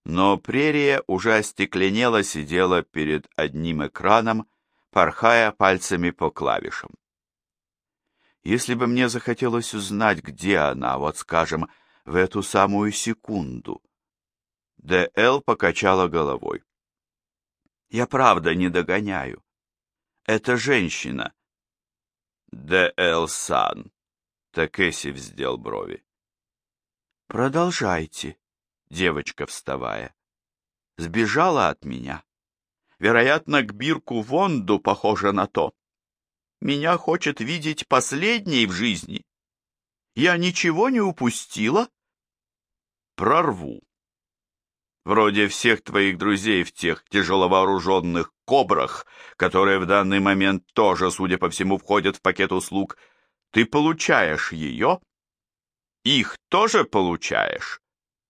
Но прерия уже остекленела, сидела перед одним экраном, порхая пальцами по клавишам. Если бы мне захотелось узнать, где она, вот скажем, в эту самую секунду. Д.Л. покачала головой. Я правда не догоняю. Это женщина. Д.Л. Сан. Такеси вздел брови. Продолжайте, девочка, вставая. Сбежала от меня. Вероятно, к Бирку Вонду похоже на то. Меня хочет видеть последней в жизни. Я ничего не упустила? Прорву. Вроде всех твоих друзей в тех тяжеловооруженных кобрах, которые в данный момент тоже, судя по всему, входят в пакет услуг, ты получаешь ее? Их тоже получаешь?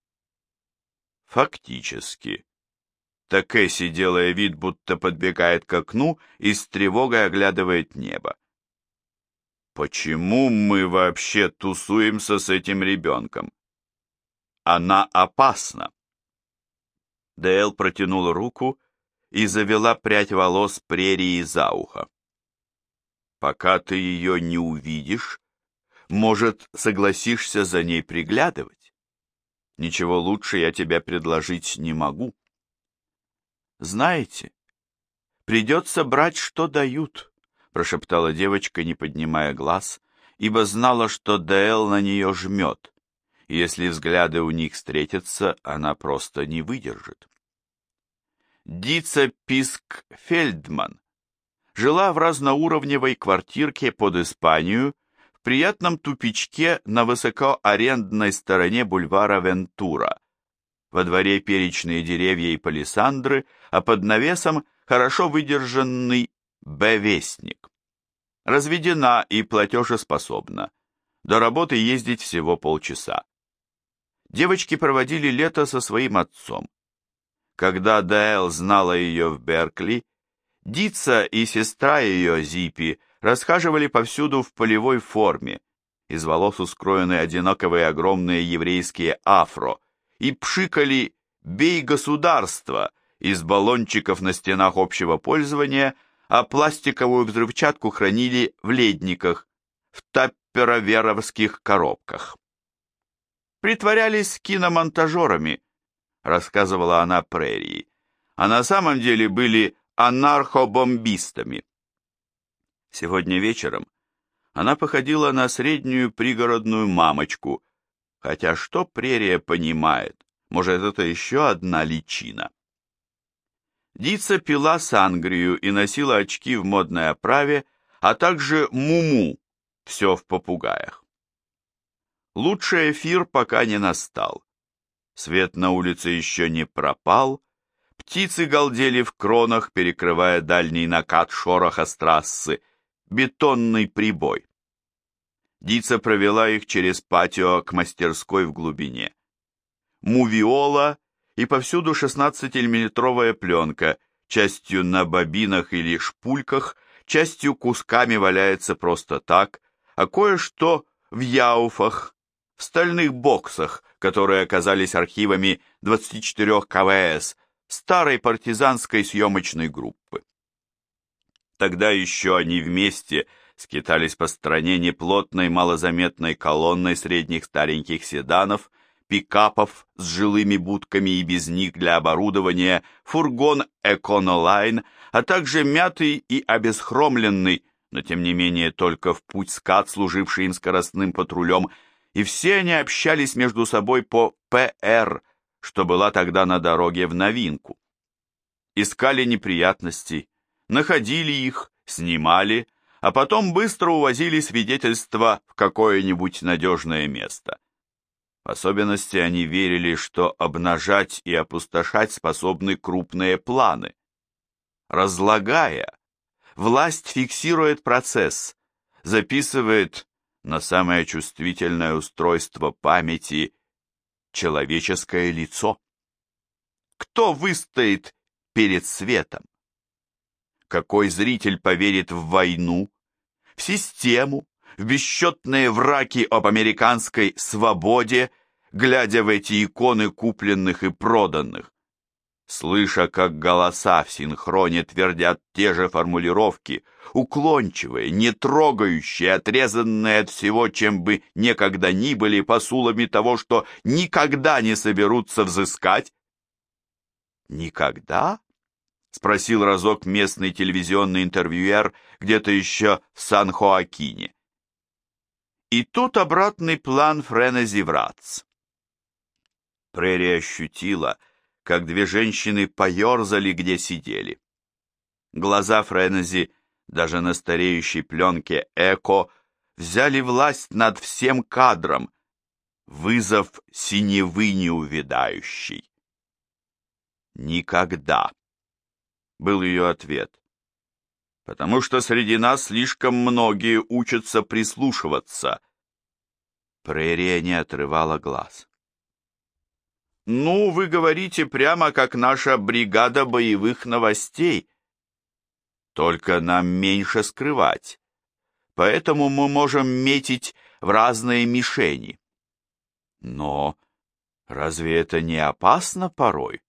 Фактически. Такеси, делая вид, будто подбегает к окну и с тревогой оглядывает небо. Почему мы вообще тусуемся с этим ребенком? Она опасна. Дэл протянула руку и завела прядь волос прерии за ухо. Пока ты ее не увидишь, может, согласишься за ней приглядывать? Ничего лучше я тебе предложить не могу. Знаете, придется брать, что дают, прошептала девочка, не поднимая глаз, ибо знала, что Дэл на нее жмет. Если взгляды у них встретятся, она просто не выдержит. Дица Писк-Фельдман жила в разноуровневой квартирке под Испанию в приятном тупичке на высокоарендной стороне бульвара Вентура. Во дворе перечные деревья и палисандры, а под навесом хорошо выдержанный Б-вестник. Разведена и платежеспособна. До работы ездить всего полчаса. Девочки проводили лето со своим отцом. Когда Д.Л. знала ее в Беркли, Дица и сестра ее, Зипи, расхаживали повсюду в полевой форме, из волос ускроены одинаковые огромные еврейские афро, и пшикали «Бей государство» из баллончиков на стенах общего пользования, а пластиковую взрывчатку хранили в ледниках, в таппероверовских коробках. Притворялись киномонтажерами, рассказывала она прерии, а на самом деле были анархобомбистами. Сегодня вечером она походила на среднюю пригородную мамочку, хотя что прерия понимает, может, это еще одна личина. Дица пила сангрию и носила очки в модной оправе, а также муму, все в попугаях. Лучший эфир пока не настал. Свет на улице еще не пропал, птицы галдели в кронах, перекрывая дальний накат шороха с трассы, бетонный прибой. Дица провела их через патио к мастерской в глубине. Мувиола и повсюду 16-миллиметровая пленка, частью на бобинах или шпульках, частью кусками валяется просто так, а кое-что в яуфах, в стальных боксах, которые оказались архивами 24 КВС, старой партизанской съемочной группы. Тогда еще они вместе скитались по стране неплотной малозаметной колонной средних стареньких седанов, пикапов с жилыми будками и без них для оборудования, фургон Эконолайн, а также мятый и обесхромленный, но тем не менее только в путь скат, служивший им скоростным патрулем, и все они общались между собой по ПР, что была тогда на дороге в новинку. Искали неприятностей, находили их, снимали, а потом быстро увозили свидетельства в какое-нибудь надежное место. В особенности они верили, что обнажать и опустошать способны крупные планы. Разлагая, власть фиксирует процесс, записывает на самое чувствительное устройство памяти человеческое лицо. Кто выстоит перед светом? Какой зритель поверит в войну, в систему, в бесчетные враки об американской свободе, глядя в эти иконы купленных и проданных, слыша, как голоса в синхроне твердят те же формулировки, уклончивые, не трогающие, отрезанные от всего, чем бы некогда ни были, посулами того, что никогда не соберутся взыскать? «Никогда?» — спросил разок местный телевизионный интервьюер где-то еще в Сан-Хоакине. И тут обратный план Френези Вратц. Прерия ощутила, как две женщины поерзали, где сидели. Глаза Френези, даже на стареющей пленке «Эко», взяли власть над всем кадром, вызов синевы неувядающей. «Никогда», — был ее ответ, «потому что среди нас слишком многие учатся прислушиваться». Прерия не отрывала глаз. «Ну, вы говорите прямо как наша бригада боевых новостей. Только нам меньше скрывать, поэтому мы можем метить в разные мишени». «Но разве это не опасно порой?»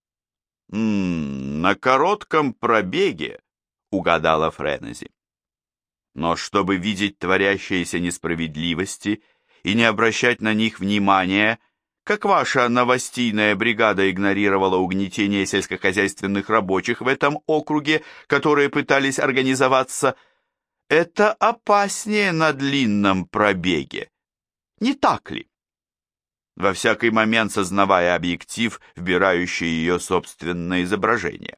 «На коротком пробеге», — угадала Френези. «Но чтобы видеть творящиеся несправедливости и не обращать на них внимания, как ваша новостийная бригада игнорировала угнетение сельскохозяйственных рабочих в этом округе, которые пытались организоваться, это опаснее на длинном пробеге. Не так ли?» Во всякий момент сознавая объектив, вбирающий ее собственное изображение.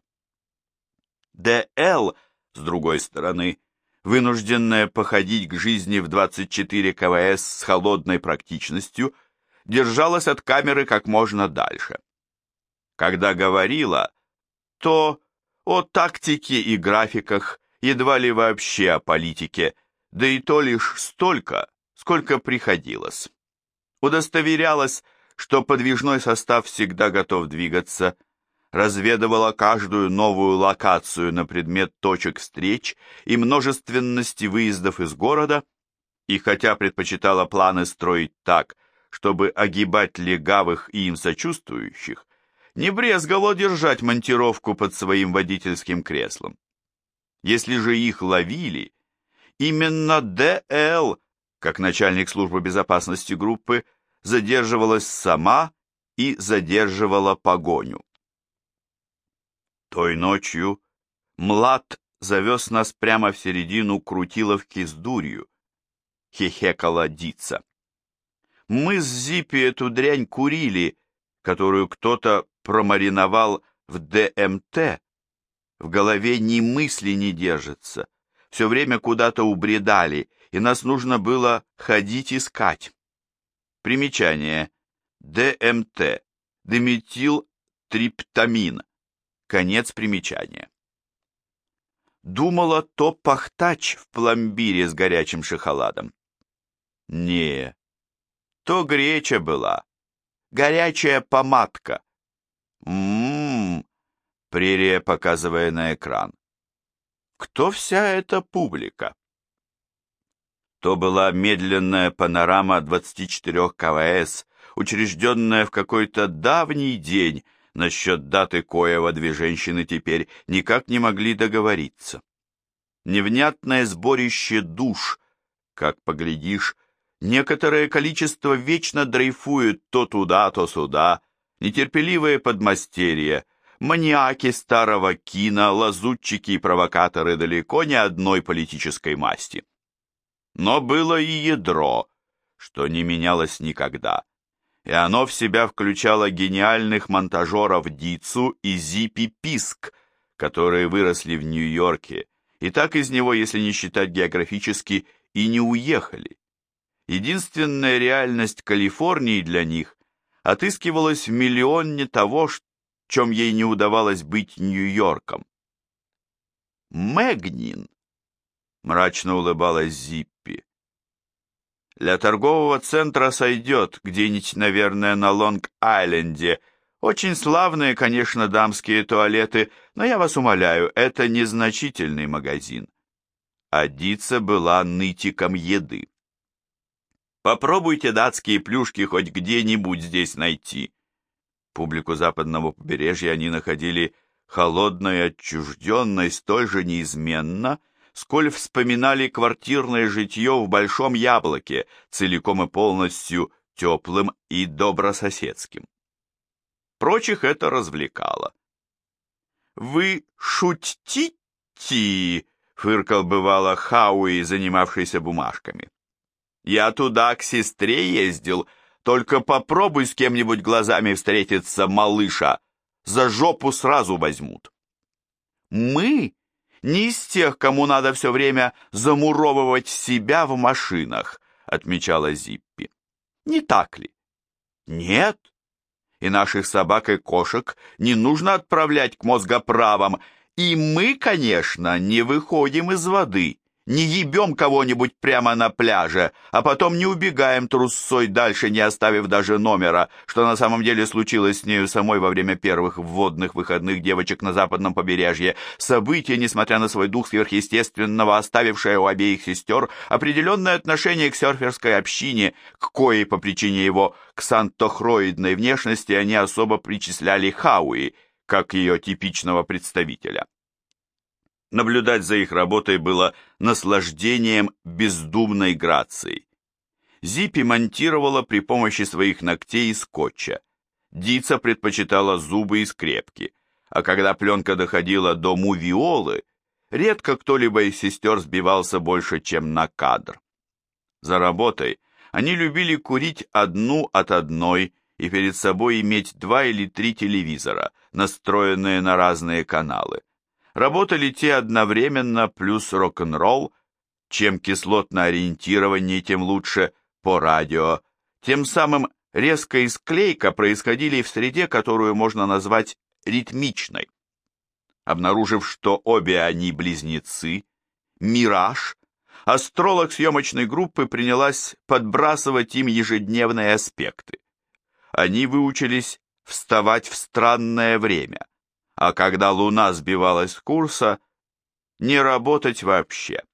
Д.Л., с другой стороны, вынужденная походить к жизни в 24 КВС с холодной практичностью, держалась от камеры как можно дальше. Когда говорила, то о тактике и графиках, едва ли вообще о политике, да и то лишь столько, сколько приходилось. Удостоверялась, что подвижной состав всегда готов двигаться, разведывала каждую новую локацию на предмет точек встреч и множественности выездов из города, и хотя предпочитала планы строить так, чтобы огибать легавых и им сочувствующих, не брезгала держать монтировку под своим водительским креслом. Если же их ловили, именно Д.Л., как начальник службы безопасности группы, задерживалась сама и задерживала погоню. Той ночью Млад завез нас прямо в середину Крутиловки с дурью, хихекала Дица. Мы с Зиппи эту дрянь курили, которую кто-то промариновал в ДМТ. В голове ни мысли не держится. Все время куда-то убредали, и нас нужно было ходить искать. Примечание. ДМТ. Диметилтриптамин. Конец примечания. Думала, то пахтач в пломбире с горячим шоколадом. Не, то греча была. Горячая помадка. Прерия, показывая на экран. Кто вся эта публика? То была медленная панорама 24 КВС, учрежденная в какой-то давний день, насчет даты коего две женщины теперь никак не могли договориться. Невнятное сборище душ, как поглядишь, некоторое количество вечно дрейфует то туда, то сюда, нетерпеливые подмастерья, маниаки старого кино, лазутчики и провокаторы далеко не одной политической масти. Но было и ядро, что не менялось никогда, и оно в себя включало гениальных монтажеров Дицу и Зиппи Писк, которые выросли в Нью-Йорке, и так из него, если не считать географически, и не уехали. Единственная реальность Калифорнии для них отыскивалась в миллионе того, в чем ей не удавалось быть Нью-Йорком. «Мэгнин», — мрачно улыбалась Зиппи. «Для торгового центра сойдет, где-нибудь, наверное, на Лонг-Айленде. Очень славные, конечно, дамские туалеты, но я вас умоляю, это незначительный магазин». А Дица была нытиком еды. Попробуйте датские плюшки хоть где-нибудь здесь найти. Публику западного побережья они находили холодной и отчужденной столь же неизменно, сколь вспоминали квартирное житье в Большом Яблоке, целиком и полностью теплым и добрососедским. Прочих это развлекало. «Вы шутите?» — фыркал бывало Хауи, занимавшийся бумажками. «Я туда к сестре ездил, только попробуй с кем-нибудь глазами встретиться, малыша, за жопу сразу возьмут». «Мы не из тех, кому надо все время замуровывать себя в машинах», — отмечала Зиппи. «Не так ли?» «Нет. И наших собак и кошек не нужно отправлять к мозгоправам. И мы, конечно, не выходим из воды, не ебем кого-нибудь прямо на пляже, а потом не убегаем трусцой дальше, не оставив даже номера, что на самом деле случилось с нею самой во время первых вводных выходных девочек на западном побережье. Событие, несмотря на свой дух сверхъестественного, оставившее у обеих сестер определенное отношение к серферской общине, к коей по причине его ксантохроидной внешности они особо причисляли Хауи, как ее типичного представителя. Наблюдать за их работой было наслаждением бездумной грацией. Зиппи монтировала при помощи своих ногтей и скотча. Дица предпочитала зубы и скрепки, а когда пленка доходила до мувиолы, редко кто-либо из сестер сбивался больше, чем на кадр. За работой они любили курить одну от одной и перед собой иметь 2 или 3 телевизора, настроенные на разные каналы. Работали те одновременно плюс рок-н-ролл, чем кислотное ориентирование, тем лучше по радио. Тем самым резко и склейка происходили в среде, которую можно назвать ритмичной. Обнаружив, что обе они близнецы, «Мираж», астролог съемочной группы принялась подбрасывать им ежедневные аспекты. Они выучились вставать в странное время, а когда луна сбивалась с курса, не работать вообще.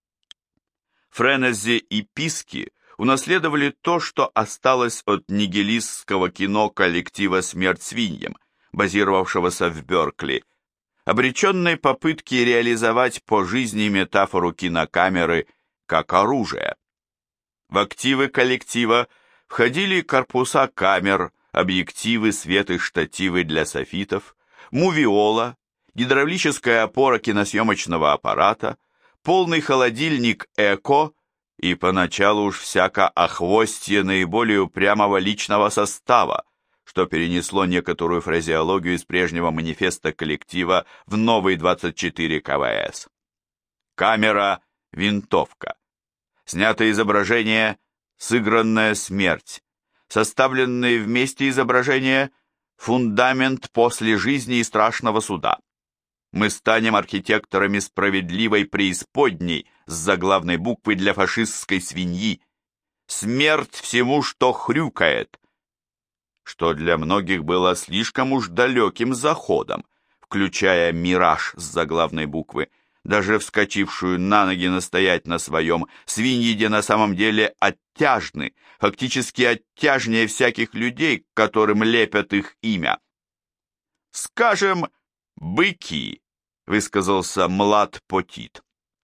Френези и Писки унаследовали то, что осталось от нигилистского кино коллектива «Смерть свиньям», базировавшегося в Беркли, обреченной попытки реализовать по жизни метафору кинокамеры как оружие. В активы коллектива входили корпуса камер, объективы, свет и штативы для софитов, мувиола, гидравлическая опора киносъемочного аппарата, полный холодильник «Эко» и поначалу уж всяко охвостье наиболее упрямого личного состава, что перенесло некоторую фразеологию из прежнего манифеста коллектива в новый 24 КВС. Камера «Винтовка». Снятое изображение «Сыгранная смерть». Составленные вместе изображения «Фундамент после жизни и страшного суда». Мы станем архитекторами справедливой преисподней с заглавной буквы для фашистской свиньи. Смерть всему, что хрюкает. Что для многих было слишком уж далеким заходом, включая «Мираж» с заглавной буквы, даже вскочившую на ноги настоять на своем, свиньи где на самом деле оттяжны, фактически оттяжнее всяких людей, к которым лепят их имя. «Скажем, быки», — высказался Млад Потит.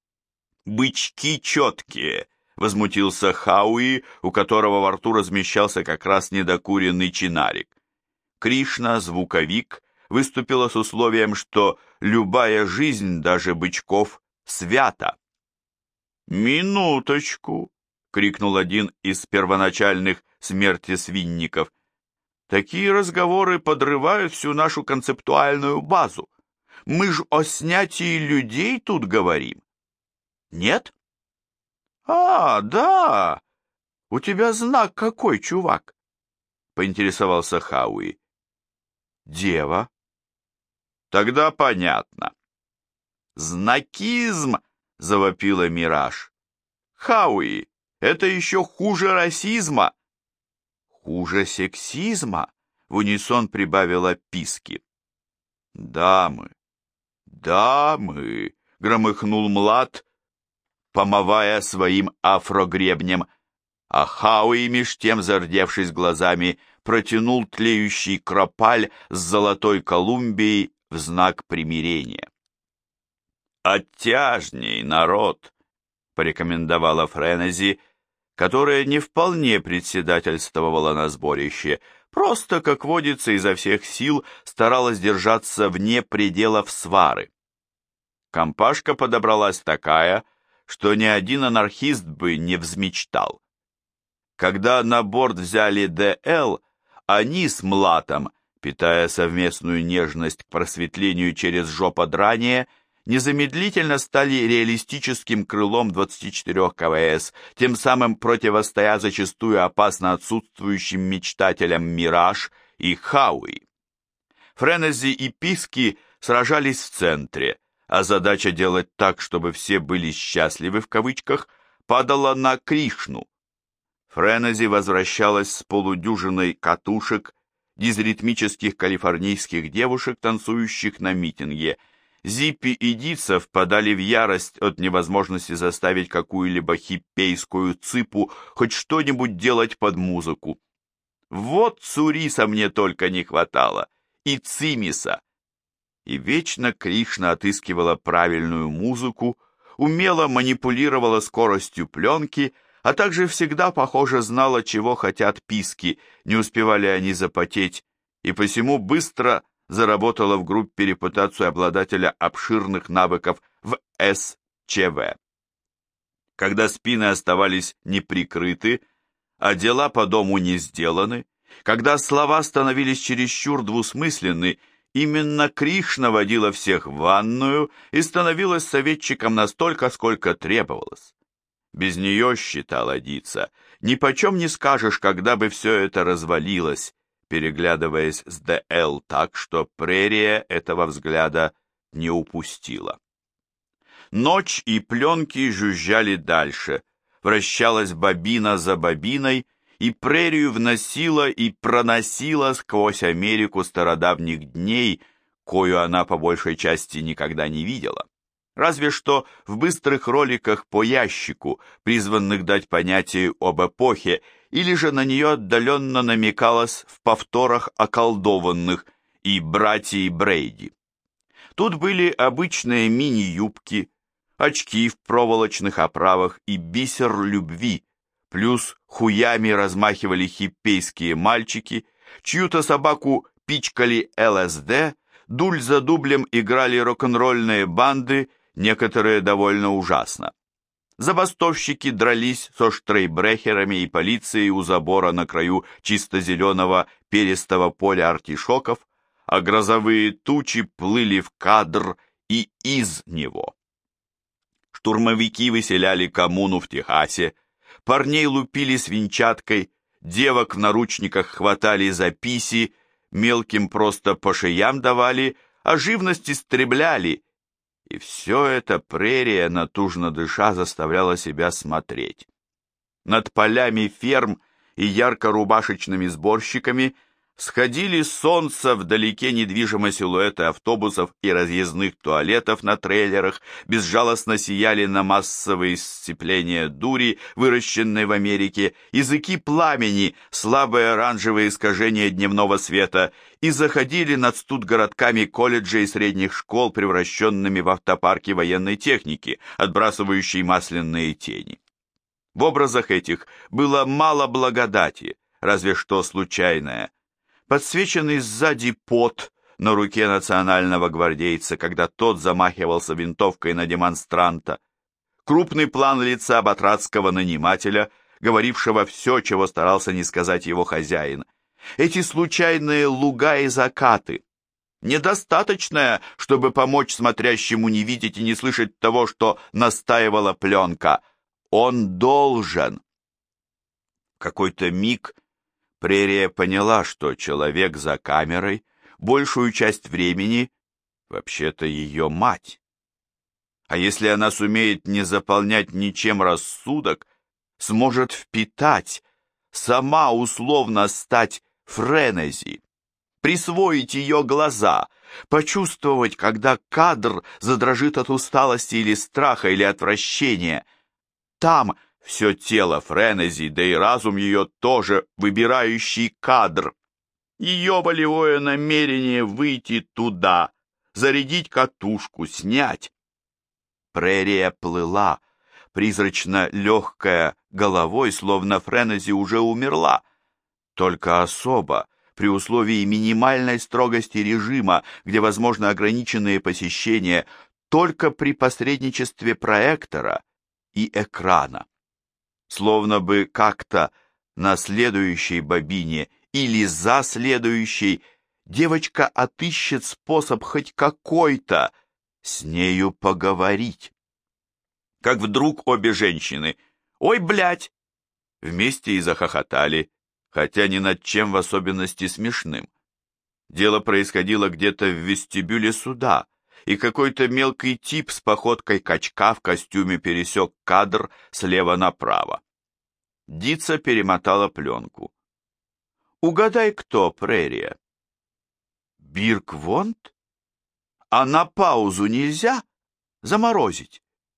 «Бычки четкие», — возмутился Хауи, у которого во рту размещался как раз недокуренный чинарик. Кришна, звуковик, выступила с условием, что любая жизнь, даже бычков, свята. «Минуточку!» — крикнул один из первоначальных смертесвинников. «Такие разговоры подрывают всю нашу концептуальную базу. Мы ж о снятии людей тут говорим. Нет?» «А, да! У тебя знак какой, чувак?» — поинтересовался Хауи. «Дева». «Тогда понятно». «Знакизм!» — завопила Мираж. «Хауи, это еще хуже расизма!» «Хуже сексизма!» — в унисон прибавила Писки. «Дамы, дамы!» — громыхнул Млад, помывая своим афрогребнем. а Хауи, меж тем зардевшись глазами, протянул тлеющий кропаль с золотой Колумбией в знак примирения. «Оттяжней, народ!» — порекомендовала Френези, которая не вполне председательствовала на сборище, просто, как водится, изо всех сил старалась держаться вне пределов свары. Компашка подобралась такая, что ни один анархист бы не взмечтал. Когда на борт взяли ДЛ, они с Млатом, питая совместную нежность к просветлению через жоподрание, незамедлительно стали реалистическим крылом 24 КВС, тем самым противостоя зачастую опасно отсутствующим мечтателям «Мираж» и «Хауи». Френези и Писки сражались в центре, а задача делать так, чтобы все были «счастливы» в кавычках, падала на Кришну. Френези возвращалась с полудюжиной катушек, дизритмических калифорнийских девушек, танцующих на митинге. Зиппи и Дица впадали в ярость от невозможности заставить какую-либо хиппейскую цыпу хоть что-нибудь делать под музыку. Вот Цуриса мне только не хватало, и Цимиса. И вечно Кришна отыскивала правильную музыку, умело манипулировала скоростью пленки, а также всегда, похоже, знала, чего хотят Писки, не успевали они запотеть, и посему быстро заработала в группе репутацию обладателя обширных навыков в СЧВ. Когда спины оставались неприкрыты, а дела по дому не сделаны, когда слова становились чересчур двусмысленны, именно Кришна водила всех в ванную и становилась советчиком настолько, сколько требовалось. Без нее, считала Дица, нипочем не скажешь, когда бы все это развалилось, переглядываясь с ДЛ так, что прерия этого взгляда не упустила. Ночь и пленки жужжали дальше, вращалась бобина за бобиной, и прерию вносила и проносила сквозь Америку стародавних дней, кою она по большей части никогда не видела. Разве что в быстрых роликах по ящику, призванных дать понятие об эпохе, или же на нее отдаленно намекалось в повторах околдованных и братьей Брейди. Тут были обычные мини-юбки, очки в проволочных оправах и бисер любви, плюс хуями размахивали хиппейские мальчики, чью-то собаку пичкали ЛСД, дуль за дублем играли рок-н-ролльные банды, некоторые довольно ужасно. Забастовщики дрались со штрейбрехерами и полицией у забора на краю чисто зеленого перистого поля артишоков, а грозовые тучи плыли в кадр и из него. Штурмовики выселяли коммуну в Техасе, парней лупили свинчаткой, девок в наручниках хватали за писи, мелким просто по шеям давали, а живность истребляли. И все это прерия, натужно дыша, заставляла себя смотреть. Над полями ферм и ярко-рубашечными сборщиками сходили солнца вдалеке недвижимо силуэты автобусов и разъездных туалетов на трейлерах, безжалостно сияли на массовые сцепления дури, выращенной в Америке, языки пламени, слабые оранжевые искажения дневного света, и заходили над студгородками колледжей и средних школ, превращенными в автопарки военной техники, отбрасывающей масляные тени. В образах этих было мало благодати, разве что случайное. Подсвеченный сзади пот на руке национального гвардейца, когда тот замахивался винтовкой на демонстранта, крупный план лица батрацкого нанимателя, говорившего все, чего старался не сказать его хозяин, эти случайные луга и закаты, недостаточное, чтобы помочь смотрящему не видеть и не слышать того, что настаивала пленка. Он должен. В какой-то миг прерия поняла, что человек за камерой большую часть времени вообще-то ее мать. А если она сумеет не заполнять ничем рассудок, сможет впитать, сама условно стать Френези, присвоить ее глаза, почувствовать, когда кадр задрожит от усталости или страха, или отвращения. Там, Все тело Френези, да и разум ее тоже, выбирающий кадр. Ее волевое намерение выйти туда, зарядить катушку, снять. Прерия плыла, призрачно легкая головой, словно Френези уже умерла. Только особо, при условии минимальной строгости режима, где возможно ограниченные посещения, только при посредничестве проектора и экрана. Словно бы как-то на следующей бобине или за следующей девочка отыщет способ хоть какой-то с нею поговорить. Как вдруг обе женщины «Ой, блядь!» вместе и захохотали, хотя ни над чем в особенности смешным. Дело происходило где-то в вестибюле суда, и какой-то мелкий тип с походкой качка в костюме пересек кадр слева направо. Дица перемотала пленку. «Угадай, кто, Прерия?» «Бирк Вонт? А на паузу нельзя? Заморозить?»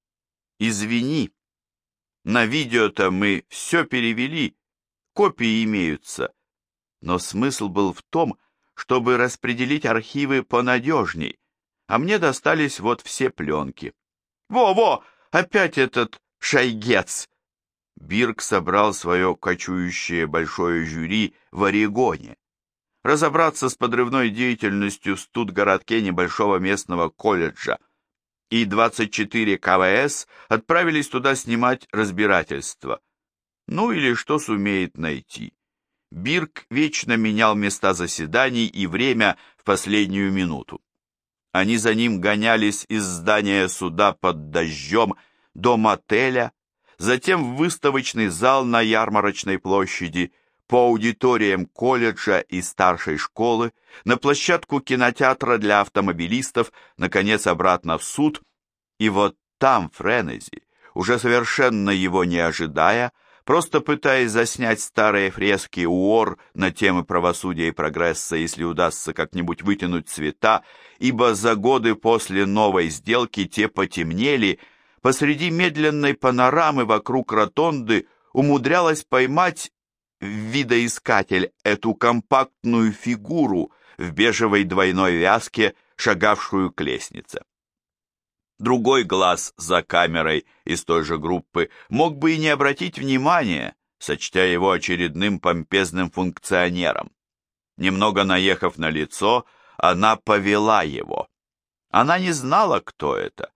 «Извини, на видео-то мы все перевели, копии имеются, но смысл был в том, чтобы распределить архивы понадежней, а мне достались вот все пленки». «Во-во, опять этот шайгец!» Бирк собрал свое кочующее большое жюри в Орегоне. Разобраться с подрывной деятельностью в студгородке небольшого местного колледжа. И 24 КВС отправились туда снимать разбирательство. Ну или что сумеет найти. Бирк вечно менял места заседаний и время в последнюю минуту. Они за ним гонялись из здания суда под дождем до мотеля, затем в выставочный зал на Ярмарочной площади, по аудиториям колледжа и старшей школы, на площадку кинотеатра для автомобилистов, наконец обратно в суд, и вот там Френези, уже совершенно его не ожидая, просто пытаясь заснять старые фрески Уор на темы правосудия и прогресса, если удастся как-нибудь вытянуть цвета, ибо за годы после новой сделки те потемнели, посреди медленной панорамы вокруг ротонды умудрялась поймать в видоискатель эту компактную фигуру в бежевой двойной вязке, шагавшую к лестнице. Другой глаз за камерой из той же группы мог бы и не обратить внимания, сочтя его очередным помпезным функционером. Немного наехав на лицо, она повела его. Она не знала, кто это.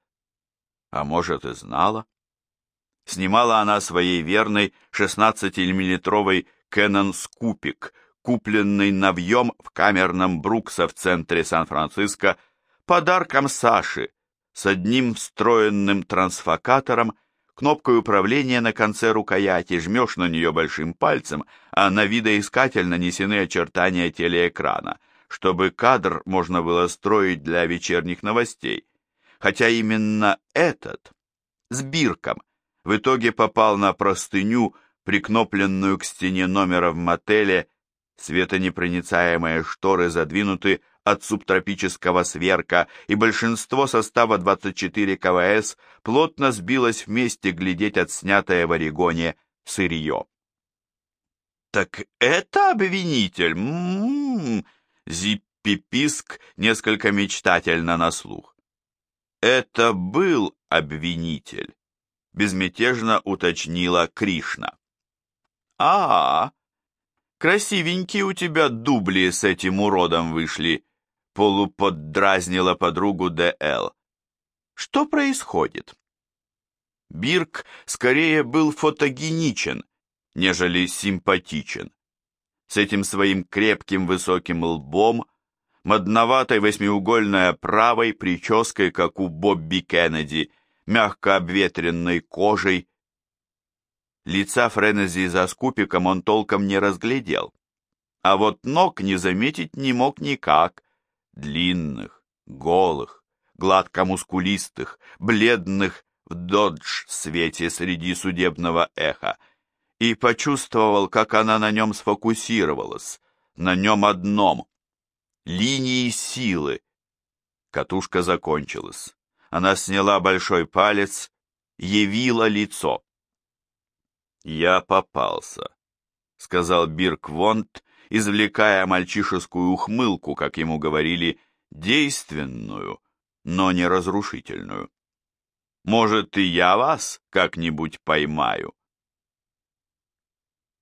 А может, и знала. Снимала она своей верной 16-миллиметровой Canon Scoopik, купленный навьем в камерном Брукса в центре Сан-Франциско, подарком Саши, с одним встроенным трансфокатором, кнопкой управления на конце рукояти, жмешь на нее большим пальцем, а на видоискатель нанесены очертания телеэкрана, чтобы кадр можно было строить для вечерних новостей. Хотя именно этот, с Бирком, в итоге попал на простыню, прикнопленную к стене номера в мотеле, светонепроницаемые шторы задвинуты от субтропического сверка, и большинство состава 24 КВС плотно сбилось вместе глядеть отснятое в Орегоне сырье. «Так это обвинитель?» Зиппи Писк несколько мечтательно на слух. «Это был обвинитель», — безмятежно уточнила Кришна. «А, красивенькие у тебя дубли с этим уродом вышли», — полуподдразнила подругу Д.Л. «Что происходит?» Бирк скорее был фотогеничен, нежели симпатичен. С этим своим крепким высоким лбом, модноватой восьмиугольной оправой, прической, как у Бобби Кеннеди, мягко обветренной кожей. Лица Френези за скупиком он толком не разглядел, а вот ног не заметить не мог никак. Длинных, голых, гладко-мускулистых, бледных в додж-свете среди судебного эха, и почувствовал, как она на нем сфокусировалась, на нем одном. Линии силы. Катушка закончилась. Она сняла большой палец, явила лицо. «Я попался», — сказал Бирк Вонт, извлекая мальчишескую ухмылку, как ему говорили, действенную, но не разрушительную. «Может, и я вас как-нибудь поймаю?»